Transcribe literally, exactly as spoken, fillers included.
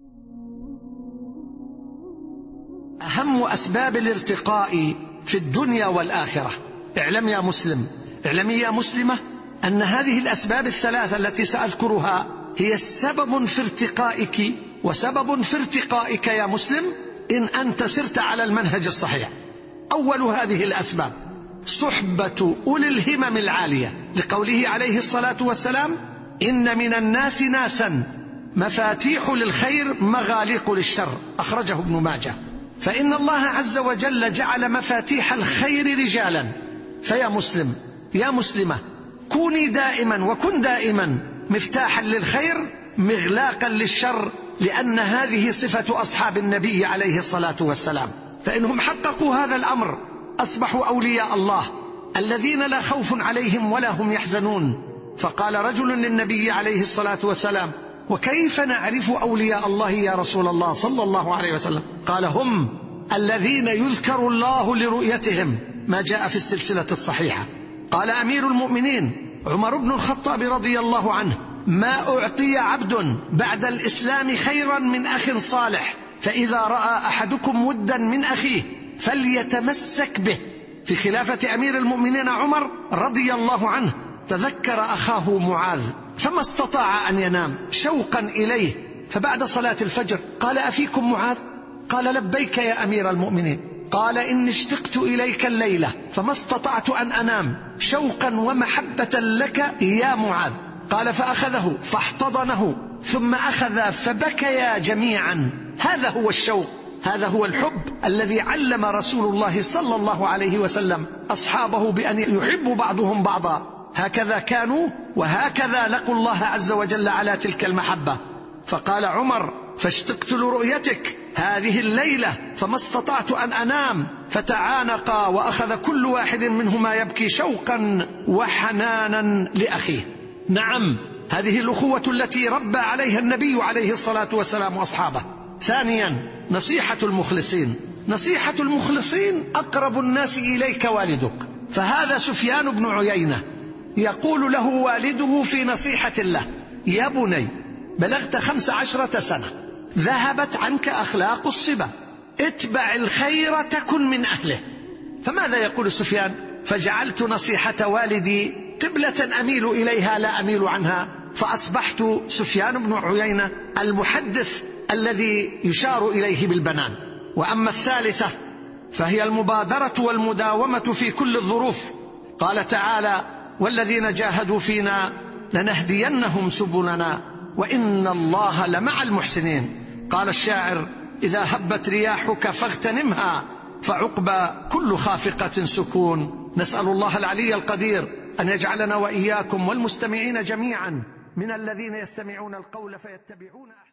أهم أسباب الارتقاء في الدنيا والآخرة. اعلم يا مسلم، اعلمي يا مسلمة، أن هذه الأسباب الثلاثة التي سأذكرها هي سبب في ارتقائك وسبب في ارتقائك يا مسلم إن أنت سرت على المنهج الصحيح. أول هذه الأسباب صحبة أولي الهمم العالية، لقوله عليه الصلاة والسلام: إن من الناس ناسا مفاتيح للخير مغاليق للشر، أخرجه ابن ماجه. فإن الله عز وجل جعل مفاتيح الخير رجالا. فيا مسلم يا مسلمة، كوني دائما وكن دائما مفتاحا للخير مغلاقا للشر، لأن هذه صفة أصحاب النبي عليه الصلاة والسلام، فإنهم حققوا هذا الأمر أصبحوا أولياء الله الذين لا خوف عليهم ولا هم يحزنون. فقال رجل للنبي عليه الصلاة والسلام: وكيف نعرف أولياء الله يا رسول الله صلى الله عليه وسلم؟ قال: هم الذين يذكر الله لرؤيتهم، ما جاء في السلسلة الصحيحة. قال أمير المؤمنين عمر بن الخطاب رضي الله عنه: ما أعطي عبد بعد الإسلام خيرا من أخ صالح، فإذا رأى أحدكم ودا من أخيه فليتمسك به. في خلافة أمير المؤمنين عمر رضي الله عنه تذكر أخاه معاذ فما استطاع أن ينام شوقا إليه، فبعد صلاة الفجر قال: أفيكم معاذ؟ قال: لبيك يا أمير المؤمنين. قال: إني اشتقت إليك الليلة فما استطعت أن أنام شوقا ومحبة لك يا معاذ. قال: فأخذه فاحتضنه ثم أخذ فبكيا جميعا. هذا هو الشوق، هذا هو الحب الذي علم رسول الله صلى الله عليه وسلم أصحابه بأن يحب بعضهم بعضا. هكذا كانوا وهكذا لقوا الله عز وجل على تلك المحبة. فقال عمر: فاشتقت لرؤيتك هذه الليلة فما استطعت أن أنام، فتعانقا وأخذ كل واحد منهما يبكي شوقا وحنانا لأخيه. نعم، هذه الأخوة التي ربى عليها النبي عليه الصلاة والسلام أصحابه. ثانيا نصيحة المخلصين. نصيحة المخلصين: أقرب الناس إليك والدك. فهذا سفيان بن عيينة يقول له والده في نصيحة له: يا بني، بلغت خمس عشرة سنة، ذهبت عنك أخلاق الصبا، اتبع الخير تكن من أهله. فماذا يقول سفيان؟ فجعلت نصيحة والدي قبلة أميل إليها لا أميل عنها، فأصبحت سفيان بن عيينة المحدث الذي يشار إليه بالبنان. وأما الثالثة فهي المبادرة والمداومة في كل الظروف. قال تعالى: والذين جاهدوا فينا لنهدينهم سبلنا وإن الله لمع المحسنين. قال الشاعر: إذا هبت رياحك فاغتنمها، فعقبى كل خافقة سكون. نسأل الله العلي القدير أن يجعلنا وإياكم والمستمعين جميعا من الذين يستمعون القول فيتبعون أحسنه.